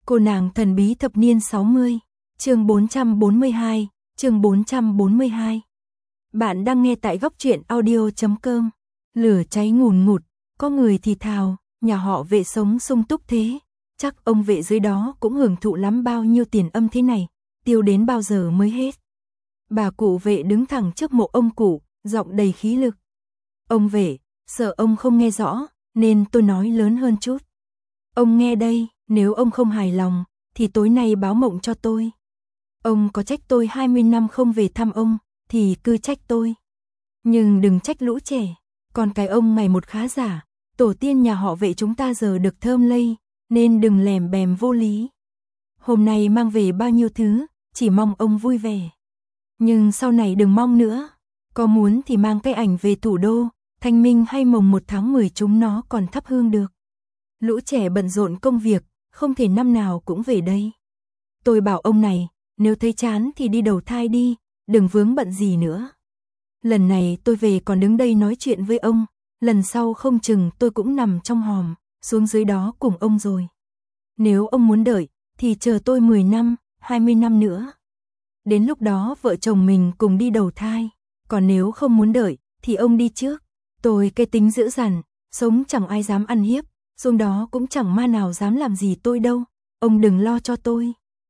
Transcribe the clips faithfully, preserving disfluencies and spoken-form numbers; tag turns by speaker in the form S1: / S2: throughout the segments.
S1: Cô nàng thần bí thập niên sáu mươi, chương bốn trăm bốn mươi hai, chương bốn trăm bốn mươi hai. Bạn đang nghe tại góc truyện audio chấm com. Lửa cháy ngùn ngụt, có người thì thào, nhà họ Vệ sống sung túc thế, chắc ông Vệ dưới đó cũng hưởng thụ lắm, bao nhiêu tiền âm thế này, tiêu đến bao giờ mới hết. Bà cụ Vệ đứng thẳng trước mộ ông cụ, giọng đầy khí lực. Ông Vệ, sợ ông không nghe rõ, nên tôi nói lớn hơn chút. Ông nghe đây, nếu ông không hài lòng, thì tối nay báo mộng cho tôi. Ông có trách tôi hai mươi năm không về thăm ông, thì cứ trách tôi. Nhưng đừng trách lũ trẻ, con cái ông ngày một khá giả, tổ tiên nhà họ Vệ chúng ta giờ được thơm lây, nên đừng lèm bèm vô lý. Hôm nay mang về bao nhiêu thứ, chỉ mong ông vui vẻ. Nhưng sau này đừng mong nữa, có muốn thì mang cái ảnh về thủ đô, Thanh Minh hay mồng một tháng mười chúng nó còn thắp hương được. Lũ trẻ bận rộn công việc, không thể năm nào cũng về đây. Tôi bảo ông này, nếu thấy chán thì đi đầu thai đi, đừng vướng bận gì nữa. Lần này tôi về còn đứng đây nói chuyện với ông, lần sau không chừng tôi cũng nằm trong hòm, xuống dưới đó cùng ông rồi. Nếu ông muốn đợi, thì chờ tôi mười năm, hai mươi năm nữa. Đến lúc đó vợ chồng mình cùng đi đầu thai, còn nếu không muốn đợi, thì ông đi trước. Tôi cái tính dữ dằn, sống chẳng ai dám ăn hiếp, xuống đó cũng chẳng ma nào dám làm gì tôi đâu, ông đừng lo cho tôi.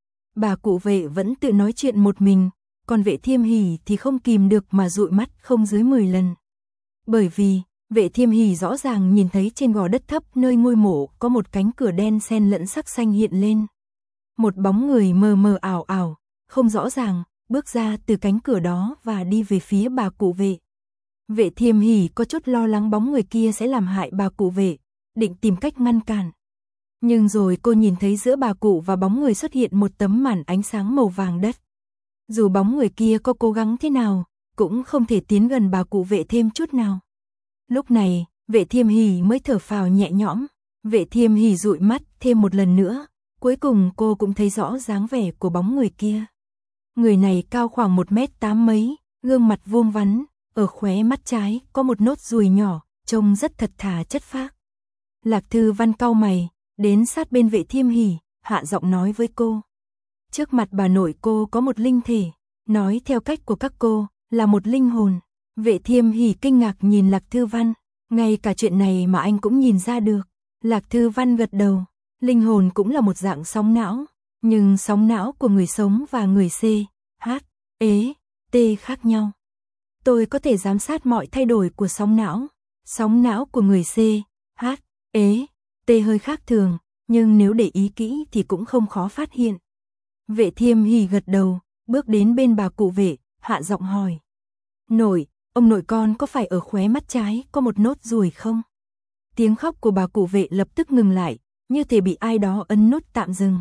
S1: Bà cụ Vệ vẫn tự nói chuyện một mình, còn Vệ Thiêm Hỉ thì không kìm được mà dụi mắt không dưới mười lần. Bởi vì, Vệ Thiêm Hỉ rõ ràng nhìn thấy trên gò đất thấp nơi ngôi mộ có một cánh cửa đen xen lẫn sắc xanh hiện lên. Một bóng người mờ mờ ảo ảo, không rõ ràng, bước ra từ cánh cửa đó và đi về phía bà cụ Vệ. Vệ Thiêm Hỉ có chút lo lắng bóng người kia sẽ làm hại bà cụ Vệ, định tìm cách ngăn cản. Nhưng rồi cô nhìn thấy giữa bà cụ và bóng người xuất hiện một tấm màn ánh sáng màu vàng đất. Dù bóng người kia có cố gắng thế nào, cũng không thể tiến gần bà cụ Vệ thêm chút nào. Lúc này, Vệ Thiêm Hỉ mới thở phào nhẹ nhõm. Vệ Thiêm Hỉ dụi mắt thêm một lần nữa, cuối cùng cô cũng thấy rõ dáng vẻ của bóng người kia. Người này cao khoảng một mét tám mấy, gương mặt vuông vắn, ở khóe mắt trái có một nốt ruồi nhỏ, trông rất thật thà chất phác. Lạc Thư Văn cau mày, đến sát bên Vệ Thiêm Hỉ, hạ giọng nói với cô. Trước mặt bà nội cô có một linh thể, nói theo cách của các cô, là một linh hồn. Vệ Thiêm Hỉ kinh ngạc nhìn Lạc Thư Văn, ngay cả chuyện này mà anh cũng nhìn ra được. Lạc Thư Văn gật đầu, linh hồn cũng là một dạng sóng não, nhưng sóng não của người sống và người C, H, E, T khác nhau. Tôi có thể giám sát mọi thay đổi của sóng não. Sóng não của người C, H, E, T hơi khác thường, nhưng nếu để ý kỹ thì cũng không khó phát hiện. Vệ Thiêm Hỉ gật đầu, bước đến bên bà cụ Vệ, hạ giọng hỏi. Nội, ông nội con có phải ở khóe mắt trái có một nốt ruồi không? Tiếng khóc của bà cụ Vệ lập tức ngừng lại, như thể bị ai đó ấn nút tạm dừng.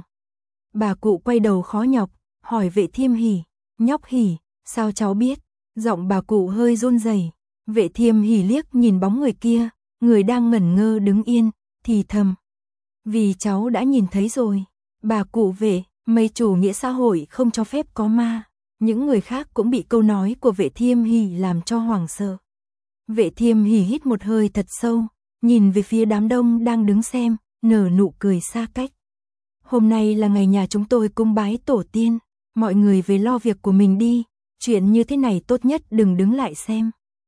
S1: Bà cụ quay đầu khó nhọc, hỏi Vệ Thiêm Hỉ. Nhóc Hỉ, sao cháu biết? Giọng bà cụ hơi run rẩy. Vệ Thiêm Hỉ liếc nhìn bóng người kia, người đang ngẩn ngơ đứng yên, thì thầm. Vì cháu đã nhìn thấy rồi. Bà cụ Vệ, mấy chủ nghĩa xã hội không cho phép có ma. Những người khác cũng bị câu nói của Vệ Thiêm Hỉ làm cho hoảng sợ. Vệ Thiêm Hỉ hít một hơi thật sâu, nhìn về phía đám đông đang đứng xem, nở nụ cười xa cách. Hôm nay là ngày nhà chúng tôi cung bái tổ tiên, mọi người về lo việc của mình đi, chuyện như thế này tốt nhất đừng đứng lại xem.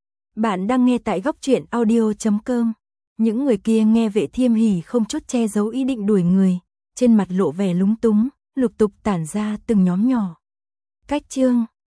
S1: Bạn đang nghe tại góc truyện audio chấm com. Những người kia nghe Vệ Thiêm Hỉ không chút che giấu ý định đuổi người, trên mặt lộ vẻ lúng túng, lục tục tản ra từng nhóm nhỏ. Cách chương